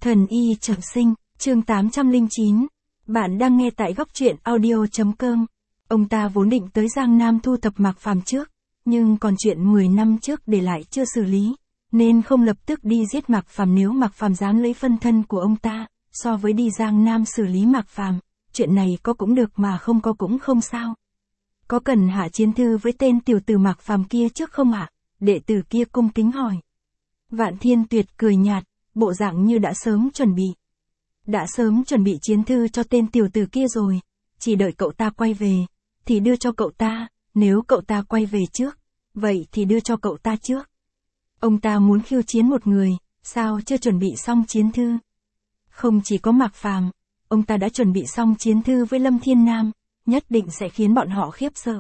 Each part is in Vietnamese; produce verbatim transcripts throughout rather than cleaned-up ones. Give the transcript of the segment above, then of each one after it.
Thần y trọng sinh, chương tám trăm lẻ chín. Bạn đang nghe tại góc truyện audio chấm com. Ông ta vốn định tới Giang Nam thu thập Mạc Phàm trước, nhưng còn chuyện mười năm trước để lại chưa xử lý, nên không lập tức đi giết Mạc Phàm. Nếu Mạc Phàm dám lấy phân thân của ông ta, so với đi Giang Nam xử lý Mạc Phàm, chuyện này có cũng được mà không có cũng không sao. Có cần hạ chiến thư với tên tiểu tử Mạc Phàm kia trước không ạ? Đệ tử kia cung kính hỏi. Vạn Thiên Tuyệt cười nhạt, bộ dạng như đã sớm chuẩn bị. Đã sớm chuẩn bị chiến thư cho tên tiểu tử kia rồi, chỉ đợi cậu ta quay về, thì đưa cho cậu ta, nếu cậu ta quay về trước, vậy thì đưa cho cậu ta trước. Ông ta muốn khiêu chiến một người, sao chưa chuẩn bị xong chiến thư? Không chỉ có Mạc Phàm, ông ta đã chuẩn bị xong chiến thư với Lâm Thiên Nam, nhất định sẽ khiến bọn họ khiếp sợ.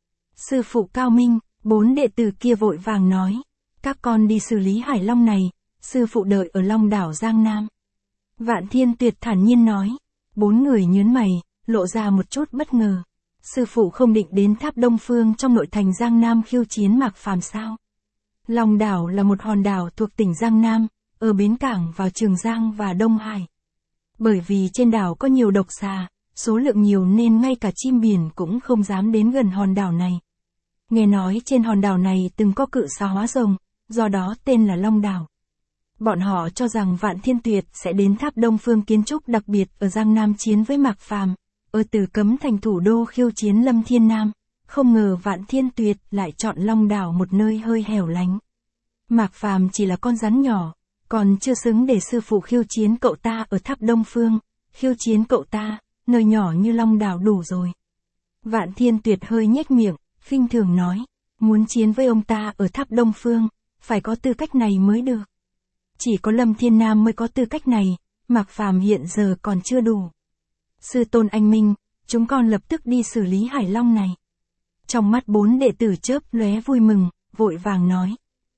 Sư phụ cao minh, bốn đệ tử kia vội vàng nói, các con đi xử lý Hải Long này, sư phụ đợi ở Long đảo Giang Nam. Vạn Thiên Tuyệt thản nhiên nói, bốn người nhớn mày, lộ ra một chút bất ngờ. Sư phụ không định đến Tháp Đông Phương trong nội thành Giang Nam khiêu chiến Mạc Phàm sao? Long đảo là một hòn đảo thuộc tỉnh Giang Nam, ở bến cảng vào Trường Giang và Đông Hải. Bởi vì trên đảo có nhiều độc xà, số lượng nhiều nên ngay cả chim biển cũng không dám đến gần hòn đảo này. Nghe nói trên hòn đảo này từng có cự xà hóa rồng, do đó tên là Long đảo. Bọn họ cho rằng Vạn Thiên Tuyệt sẽ đến Tháp Đông Phương kiến trúc đặc biệt ở Giang Nam chiến với Mạc Phàm, ở Từ Cấm thành thủ đô khiêu chiến Lâm Thiên Nam, không ngờ Vạn Thiên Tuyệt lại chọn Long đảo, một nơi hơi hẻo lánh. Mạc Phàm chỉ là con rắn nhỏ, còn chưa xứng để sư phụ khiêu chiến cậu ta ở Tháp Đông Phương, khiêu chiến cậu ta, nơi nhỏ như Long đảo đủ rồi. Vạn Thiên Tuyệt hơi nhếch miệng, khinh thường nói, muốn chiến với ông ta ở Tháp Đông Phương, phải có tư cách này mới được. Chỉ có Lâm Thiên Nam mới có tư cách này, Mạc Phàm hiện giờ còn chưa đủ. Sư tôn anh minh, chúng con lập tức đi xử lý Hải Long này. Trong mắt bốn đệ tử chớp lóe vui mừng, vội vàng nói.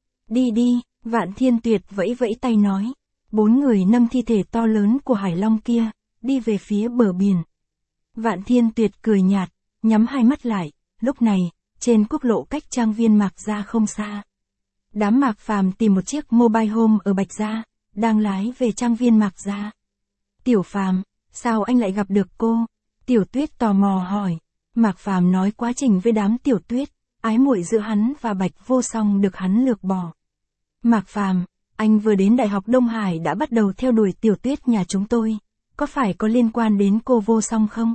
Đi đi, Vạn Thiên Tuyệt vẫy vẫy tay nói. Bốn người nâng thi thể to lớn của Hải Long kia, đi về phía bờ biển. Vạn Thiên Tuyệt cười nhạt, nhắm hai mắt lại, lúc này, trên quốc lộ cách trang viên Mạc Gia không xa. Đám Mạc Phàm tìm một chiếc mobile home ở Bạch Gia, đang lái về trang viên Mạc Gia. Tiểu Phàm, sao anh lại gặp được cô? Tiểu Tuyết tò mò hỏi. Mạc Phàm nói quá trình với đám Tiểu Tuyết, ái muội giữa hắn và Bạch Vô Song được hắn lược bỏ. Mạc Phàm, anh vừa đến Đại học Đông Hải đã bắt đầu theo đuổi Tiểu Tuyết nhà chúng tôi, có phải có liên quan đến cô Vô Song không?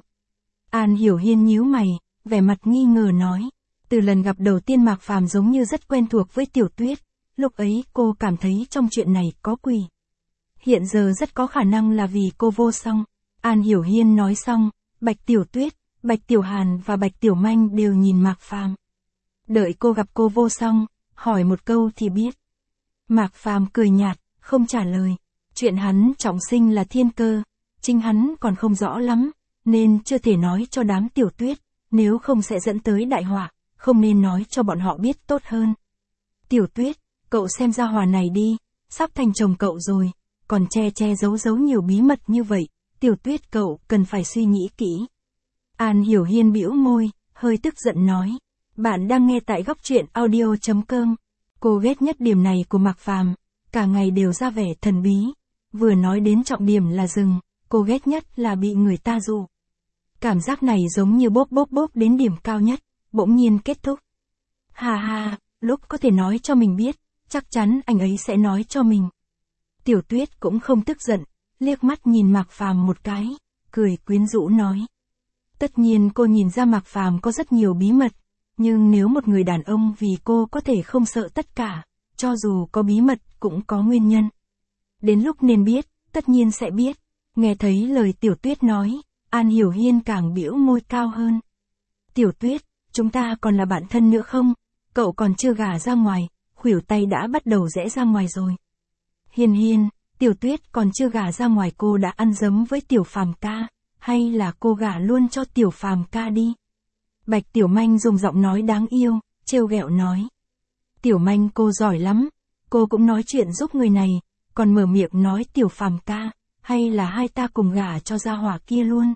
An Hiểu Hiên nhíu mày, vẻ mặt nghi ngờ nói. Từ lần gặp đầu tiên Mạc Phàm giống như rất quen thuộc với Tiểu Tuyết, lúc ấy cô cảm thấy trong chuyện này có quỷ. Hiện giờ rất có khả năng là vì cô Vô Song. An Hiểu Hiên nói xong, Bạch Tiểu Tuyết, Bạch Tiểu Hàn và Bạch Tiểu Manh đều nhìn Mạc Phàm. Đợi cô gặp cô Vô Song, hỏi một câu thì biết. Mạc Phàm cười nhạt, không trả lời. Chuyện hắn trọng sinh là thiên cơ, chính hắn còn không rõ lắm, nên chưa thể nói cho đám Tiểu Tuyết, nếu không sẽ dẫn tới đại họa. Không nên nói cho bọn họ biết tốt hơn. Tiểu Tuyết, cậu xem ra hòa này đi, sắp thành chồng cậu rồi, còn che che giấu giấu nhiều bí mật như vậy, Tiểu Tuyết cậu cần phải suy nghĩ kỹ. An Hiểu Hiên bĩu môi, hơi tức giận nói, bạn đang nghe tại góc truyện audio chấm com. Cô ghét nhất điểm này của Mạc Phàm, cả ngày đều ra vẻ thần bí, vừa nói đến trọng điểm là dừng, cô ghét nhất là bị người ta dụ. Cảm giác này giống như bốp bốp bốp đến điểm cao nhất. Bỗng nhiên kết thúc. Hà hà, lúc có thể nói cho mình biết, chắc chắn anh ấy sẽ nói cho mình. Tiểu Tuyết cũng không tức giận, liếc mắt nhìn Mạc Phàm một cái, cười quyến rũ nói. Tất nhiên cô nhìn ra Mạc Phàm có rất nhiều bí mật, nhưng nếu một người đàn ông vì cô có thể không sợ tất cả, cho dù có bí mật cũng có nguyên nhân. Đến lúc nên biết, tất nhiên sẽ biết. Nghe thấy lời Tiểu Tuyết nói, An Hiểu Hiên càng bĩu môi cao hơn. Tiểu Tuyết, chúng ta còn là bạn thân nữa không? Cậu còn chưa gả ra ngoài, khuỷu tay đã bắt đầu rẽ ra ngoài rồi. Hiên Hiên, Tiểu Tuyết còn chưa gả ra ngoài cô đã ăn dấm với Tiểu Phàm ca, hay là cô gả luôn cho Tiểu Phàm ca đi? Bạch Tiểu Manh dùng giọng nói đáng yêu, trêu ghẹo nói. Tiểu Manh cô giỏi lắm, cô cũng nói chuyện giúp người này, còn mở miệng nói Tiểu Phàm ca, hay là hai ta cùng gả cho gia hỏa kia luôn?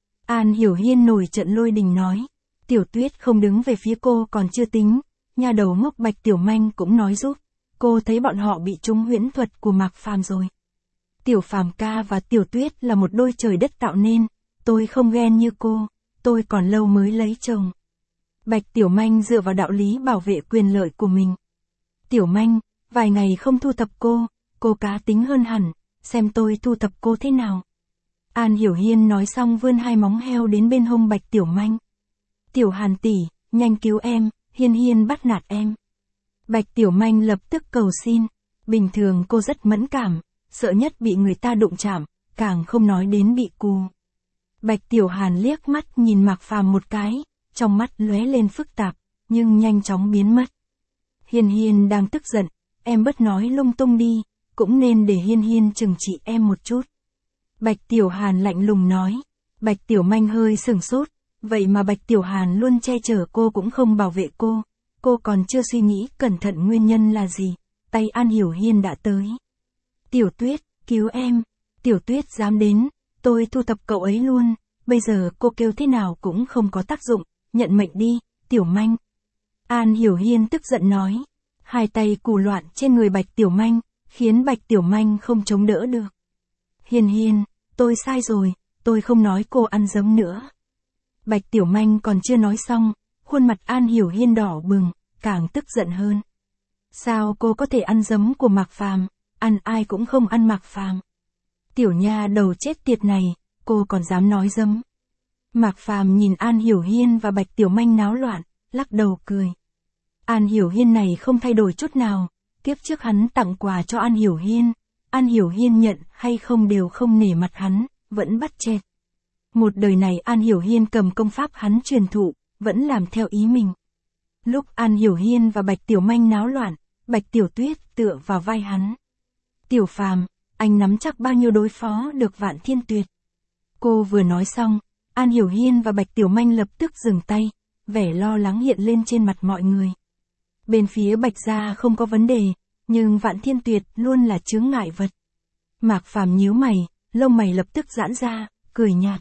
An Hiểu Hiên nổi trận lôi đình nói. Tiểu Tuyết không đứng về phía cô còn chưa tính, nhà đầu ngốc Bạch Tiểu Manh cũng nói giúp, cô thấy bọn họ bị trúng huyễn thuật của Mạc Phàm rồi. Tiểu Phàm ca và Tiểu Tuyết là một đôi trời đất tạo nên, tôi không ghen như cô, tôi còn lâu mới lấy chồng. Bạch Tiểu Manh dựa vào đạo lý bảo vệ quyền lợi của mình. Tiểu Manh, vài ngày không thu thập cô, cô cá tính hơn hẳn, xem tôi thu thập cô thế nào. An Hiểu Hiên nói xong vươn hai móng heo đến bên hông Bạch Tiểu Manh. Tiểu Hàn tỷ, nhanh cứu em, Hiên Hiên bắt nạt em. Bạch Tiểu Manh lập tức cầu xin, bình thường cô rất mẫn cảm, sợ nhất bị người ta đụng chạm, càng không nói đến bị cù. Bạch Tiểu Hàn liếc mắt nhìn Mạc Phàm một cái, trong mắt lóe lên phức tạp, nhưng nhanh chóng biến mất. Hiên Hiên đang tức giận, em bớt nói lung tung đi, cũng nên để Hiên Hiên trừng trị em một chút. Bạch Tiểu Hàn lạnh lùng nói. Bạch Tiểu Manh hơi sửng sốt, vậy mà Bạch Tiểu Hàn luôn che chở cô cũng không bảo vệ cô, cô còn chưa suy nghĩ cẩn thận nguyên nhân là gì, tay An Hiểu Hiên đã tới. Tiểu Tuyết, cứu em, Tiểu Tuyết dám đến, tôi thu thập cậu ấy luôn, bây giờ cô kêu thế nào cũng không có tác dụng, nhận mệnh đi, Tiểu Manh. An Hiểu Hiên tức giận nói, hai tay cù loạn trên người Bạch Tiểu Manh, khiến Bạch Tiểu Manh không chống đỡ được. Hiên Hiên, tôi sai rồi, tôi không nói cô ăn dấm nữa. Bạch Tiểu Manh còn chưa nói xong, khuôn mặt An Hiểu Hiên đỏ bừng, càng tức giận hơn. Sao cô có thể ăn dấm của Mạc Phàm, ăn ai cũng không ăn Mạc Phàm. Tiểu nha đầu chết tiệt này, cô còn dám nói dấm. Mạc Phàm nhìn An Hiểu Hiên và Bạch Tiểu Manh náo loạn, lắc đầu cười. An Hiểu Hiên này không thay đổi chút nào, kiếp trước hắn tặng quà cho An Hiểu Hiên, An Hiểu Hiên nhận hay không đều không nể mặt hắn, vẫn bắt chẹt. Một đời này An Hiểu Hiên cầm công pháp hắn truyền thụ, vẫn làm theo ý mình. Lúc An Hiểu Hiên và Bạch Tiểu Manh náo loạn, Bạch Tiểu Tuyết tựa vào vai hắn. Tiểu Phàm, anh nắm chắc bao nhiêu đối phó được Vạn Thiên Tuyệt. Cô vừa nói xong, An Hiểu Hiên và Bạch Tiểu Manh lập tức dừng tay, vẻ lo lắng hiện lên trên mặt mọi người. Bên phía Bạch gia không có vấn đề, nhưng Vạn Thiên Tuyệt luôn là chướng ngại vật. Mạc Phàm nhíu mày, lông mày lập tức giãn ra, cười nhạt.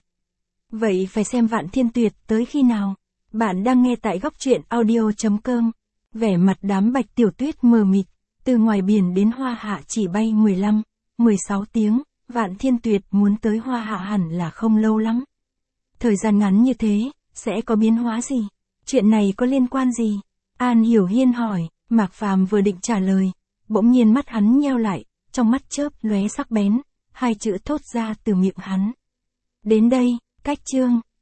Vậy phải xem Vạn Thiên Tuyệt tới khi nào. Bạn đang nghe tại góc truyện audio chấm com. Vẻ mặt đám Bạch Tiểu Tuyết mờ mịt, từ ngoài biển đến Hoa Hạ chỉ bay mười lăm, mười sáu tiếng, Vạn Thiên Tuyệt muốn tới Hoa Hạ hẳn là không lâu lắm. Thời gian ngắn như thế, sẽ có biến hóa gì? Chuyện này có liên quan gì? An Hiểu Hiên hỏi, Mạc Phàm vừa định trả lời, bỗng nhiên mắt hắn nheo lại, trong mắt chớp lóe sắc bén, hai chữ thốt ra từ miệng hắn. Đến đây, cách chương.